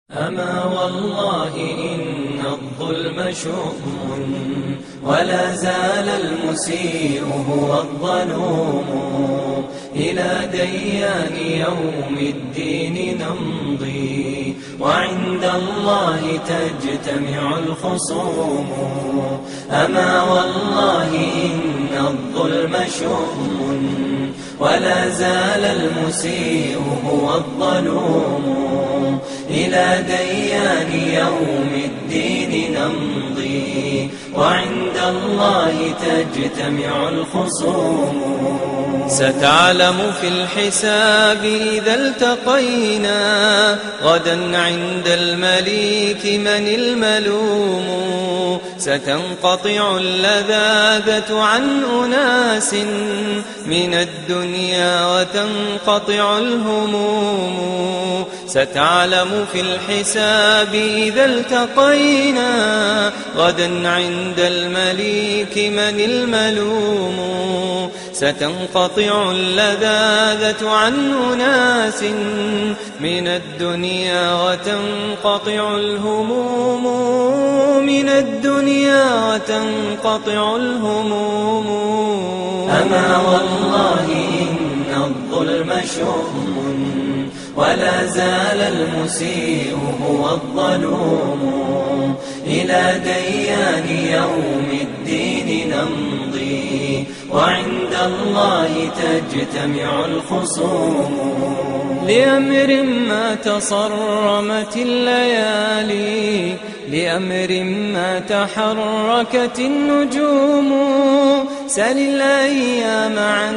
أما والله إن الظلم شؤم ولا زال المسيء هو الظلوم. إلى ديان يوم الدين نمضي وعند الله تجتمع الخصوم. أما والله إن الظلم شؤم ولا زال المسيء هو الظلوم. إلى ديان يوم الدين نمضي وعند الله تجتمع الخصوم. ستعلم في الحساب إذا التقينا غدا عند المليك من الملوم. ستنقطع اللذاذة عن أناس من الدنيا وتنقطع الهموم. ستعلم في الحساب إذا التقينا غدا عند المليك من الملوم. ستنقطع اللذاذة عن أناس من الدنيا وتنقطع الهموم. من الدنيا وتنقطع الهموم. أما والله إن الظلم شؤم ولا زال المسيء هو الظلوم. إلى ديان يوم الدين نمضي وعند الله تجتمع الخصوم. لأمر ما تصرمت الليالي لأمر ما تحركت النجوم. سل الأيام عن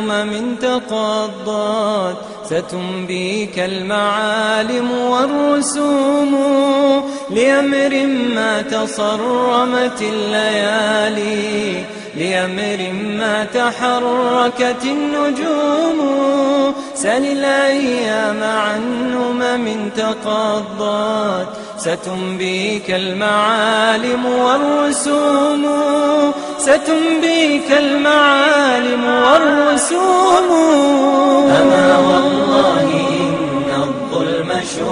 تقضت ستنبيك المعالم والرسوم. لأمر ما تصرمت الليالي لأمر ما تحركت النجوم. سل الأيام عن تقضت ستنبيك المعالم والرسوم. ستنبيك المعالم والرسوم. أما والله إن الظلم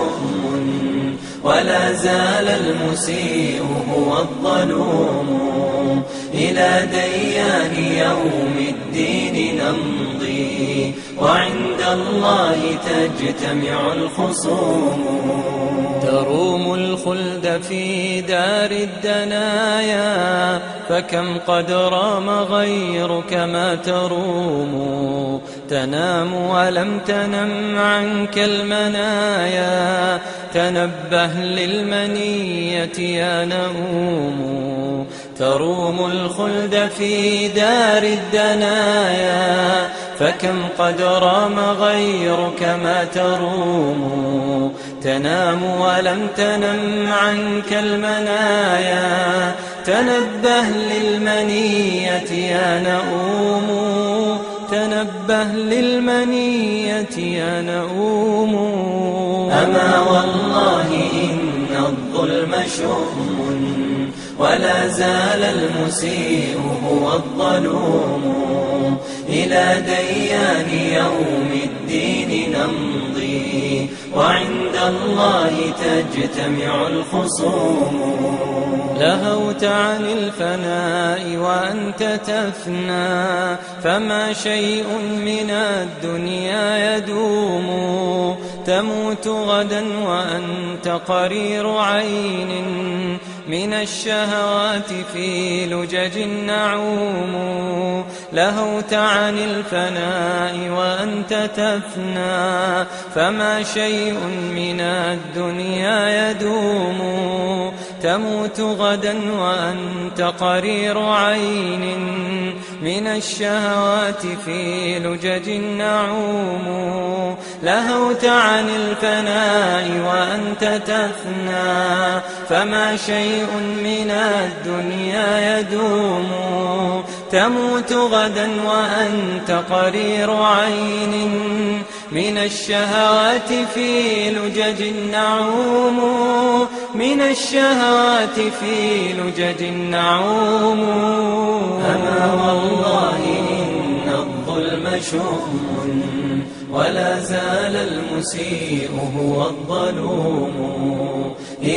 شؤم ولا زال المسيء هو الظلوم. إلى ديان يوم الدين نمضي وعند الله تجتمع الخصوم. تروم الخلد في دار الدنايا فكم قد رام غيرك ما تروم. تنام ولم تنم عنك المنايا تنبه للمنية يا نؤوم. تروم الخلد في دار الدنايا فكم قد رام غيرك ما تروم. تنام ولم تنم عنك المنايا تنبه للمنية يا نؤوم. تنبه للمنية يا نؤوم. أما والله إن الظلم شؤم ولا زال المسيء هو الظلوم. إلى ديان يوم الدين نمضي وعند الله تجتمع الخصوم. لهوت عن الفناء وأنت تفنى فما شيء من الدنيا يدوم. تموت غدا وأنت قرير عين من الشهوات في لجج نعوم. لهوت عن الفناء وأنت تفنى فما شيء من الدنيا يدوم. تموت غدا وأنت قرير عين من الشهوات في لجج نعوم. لهوت عن الفناء وأنت تفنى فما شيء من الدنيا يدوم. تموت غدا وأنت قرير عين من الشهوات في لجج نعوم. من الشهوات في لجج نعوم. أما والله إن الظلم شؤم ولا زال المسيء هو الظلوم.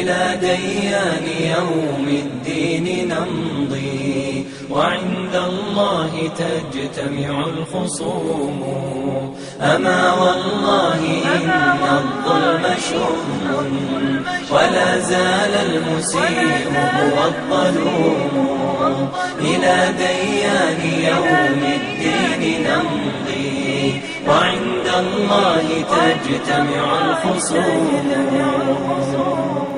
إلى ديان يوم الدين نمضي، وعند الله تجتمع الخصوم. أما والله إن الظلم شؤم، ولا زال المسيء هو الظلوم. إلى ديان يوم الدين نمضي، وعند الله تجتمع الخصوم.